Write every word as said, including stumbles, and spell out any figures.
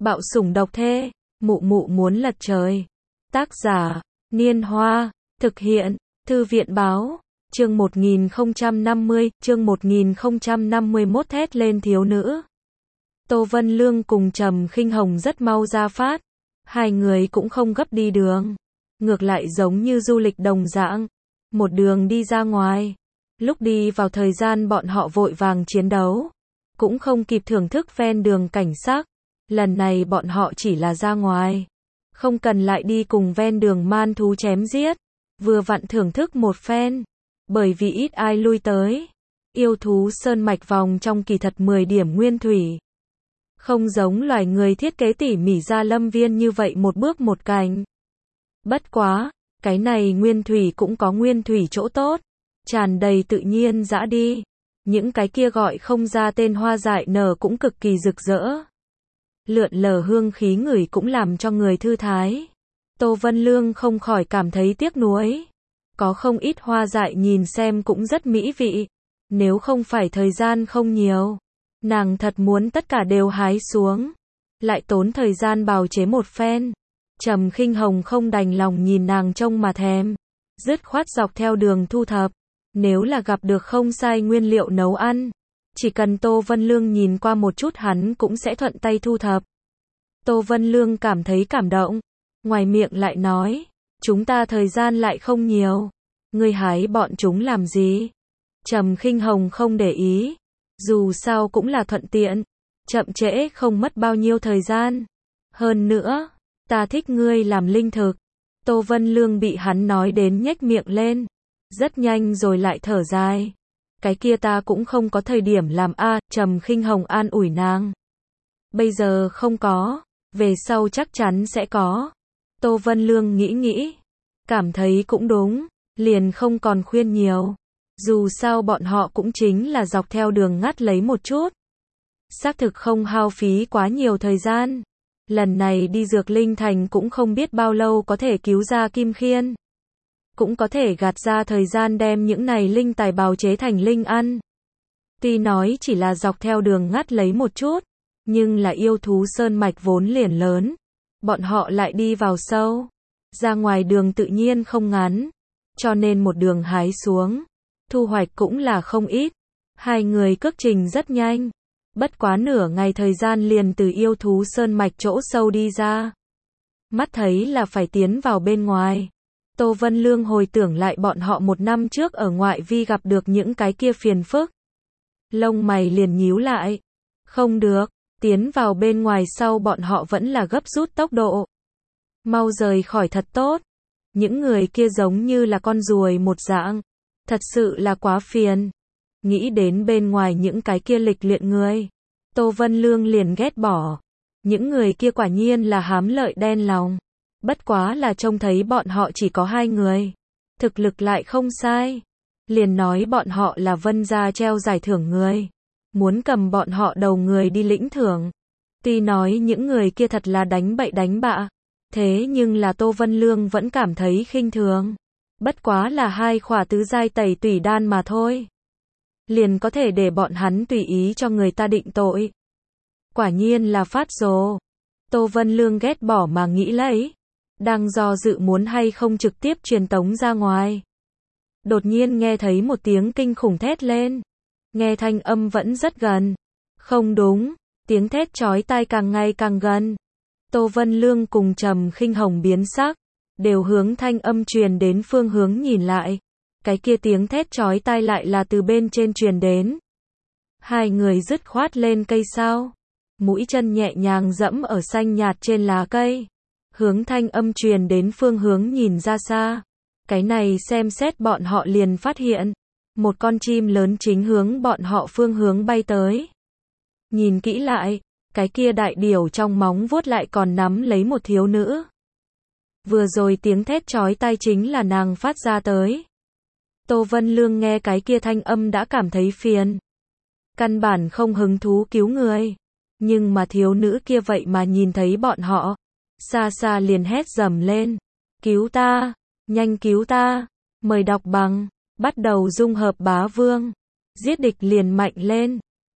Bạo sủng độc thê, mụ mụ muốn lật trời. Tác giả, Niên Hoa, thực hiện, Thư viện Báo, chương một nghìn không trăm năm mươi, chương một nghìn không trăm năm mươi mốt thét lên thiếu nữ. Tô Vân Lương cùng Trầm Khinh Hồng rất mau ra phát, hai người cũng không gấp đi đường, ngược lại giống như du lịch đồng dạng, một đường đi ra ngoài. Lúc đi vào thời gian bọn họ vội vàng chiến đấu, cũng không kịp thưởng thức ven đường cảnh sắc. Lần này bọn họ chỉ là ra ngoài, không cần lại đi cùng ven đường man thú chém giết, vừa vặn thưởng thức một phen, bởi vì ít ai lui tới. Yêu thú sơn mạch vòng trong kỳ thật mười điểm nguyên thủy, không giống loài người thiết kế tỉ mỉ ra lâm viên như vậy một bước một cành. Bất quá, cái này nguyên thủy cũng có nguyên thủy chỗ tốt, tràn đầy tự nhiên dã đi. Những cái kia gọi không ra tên hoa dại nở cũng cực kỳ rực rỡ. Lượn lờ hương khí ngửi cũng làm cho người thư thái. Tô Vân Lương không khỏi cảm thấy tiếc nuối. Có không ít hoa dại nhìn xem cũng rất mỹ vị. Nếu không phải thời gian không nhiều, nàng thật muốn tất cả đều hái xuống. Lại tốn thời gian bào chế một phen. Trầm Khinh Hồng không đành lòng nhìn nàng trông mà thèm, dứt khoát dọc theo đường thu thập. Nếu là gặp được không sai nguyên liệu nấu ăn, chỉ cần Tô Vân Lương nhìn qua một chút hắn cũng sẽ thuận tay thu thập. Tô Vân Lương cảm thấy cảm động, ngoài miệng lại nói, chúng ta thời gian lại không nhiều, ngươi hái bọn chúng làm gì? Trầm Khinh Hồng không để ý, dù sao cũng là thuận tiện, chậm trễ không mất bao nhiêu thời gian. Hơn nữa, ta thích ngươi làm linh thực. Tô Vân Lương bị hắn nói đến nhếch miệng lên, rất nhanh rồi lại thở dài. Cái kia ta cũng không có thời điểm làm a, à, Trầm Khinh Hồng an ủi nàng. Bây giờ không có, về sau chắc chắn sẽ có. Tô Vân Lương nghĩ nghĩ, cảm thấy cũng đúng, liền không còn khuyên nhiều. Dù sao bọn họ cũng chính là dọc theo đường ngắt lấy một chút. Xác thực không hao phí quá nhiều thời gian. Lần này đi Dược Linh Thành cũng không biết bao lâu có thể cứu ra Kim Khiên. Cũng có thể gạt ra thời gian đem những này linh tài bào chế thành linh ăn. Tuy nói chỉ là dọc theo đường ngắt lấy một chút, nhưng là yêu thú sơn mạch vốn liền lớn. Bọn họ lại đi vào sâu, ra ngoài đường tự nhiên không ngắn, cho nên một đường hái xuống, thu hoạch cũng là không ít. Hai người cước trình rất nhanh, bất quá nửa ngày thời gian liền từ yêu thú sơn mạch chỗ sâu đi ra. Mắt thấy là phải tiến vào bên ngoài. Tô Vân Lương hồi tưởng lại bọn họ một năm trước ở ngoại vi gặp được những cái kia phiền phức. Lông mày liền nhíu lại. Không được, tiến vào bên ngoài sau bọn họ vẫn là gấp rút tốc độ. Mau rời khỏi thật tốt. Những người kia giống như là con ruồi một dạng. Thật sự là quá phiền. Nghĩ đến bên ngoài những cái kia lịch luyện người, Tô Vân Lương liền ghét bỏ. Những người kia quả nhiên là hám lợi đen lòng. Bất quá là trông thấy bọn họ chỉ có hai người, thực lực lại không sai, liền nói bọn họ là Vân gia treo giải thưởng người, muốn cầm bọn họ đầu người đi lĩnh thưởng. Tuy nói những người kia thật là đánh bậy đánh bạ, thế nhưng là Tô Vân Lương vẫn cảm thấy khinh thường. Bất quá là hai khỏa tứ giai tẩy tủy đan mà thôi, liền có thể để bọn hắn tùy ý cho người ta định tội. Quả nhiên là phát rồ. Tô Vân Lương ghét bỏ mà nghĩ lấy, đang do dự muốn hay không trực tiếp truyền tống ra ngoài. Đột nhiên nghe thấy một tiếng kinh khủng thét lên. Nghe thanh âm vẫn rất gần. Không đúng, tiếng thét chói tai càng ngày càng gần. Tô Vân Lương cùng Trầm Khinh Hồng biến sắc, đều hướng thanh âm truyền đến phương hướng nhìn lại. Cái kia tiếng thét chói tai lại là từ bên trên truyền đến. Hai người dứt khoát lên cây sao, mũi chân nhẹ nhàng dẫm ở xanh nhạt trên lá cây. Hướng thanh âm truyền đến phương hướng nhìn ra xa. Cái này xem xét bọn họ liền phát hiện, một con chim lớn chính hướng bọn họ phương hướng bay tới. Nhìn kỹ lại, cái kia đại điểu trong móng vuốt lại còn nắm lấy một thiếu nữ. Vừa rồi tiếng thét chói tai chính là nàng phát ra tới. Tô Vân Lương nghe cái kia thanh âm đã cảm thấy phiền. Căn bản không hứng thú cứu người. Nhưng mà thiếu nữ kia vậy mà nhìn thấy bọn họ. Xa xa liền hét dầm lên. Cứu ta, nhanh cứu ta, mời đọc bằng, bắt đầu dung hợp bá vương. Giết địch liền mạnh lên.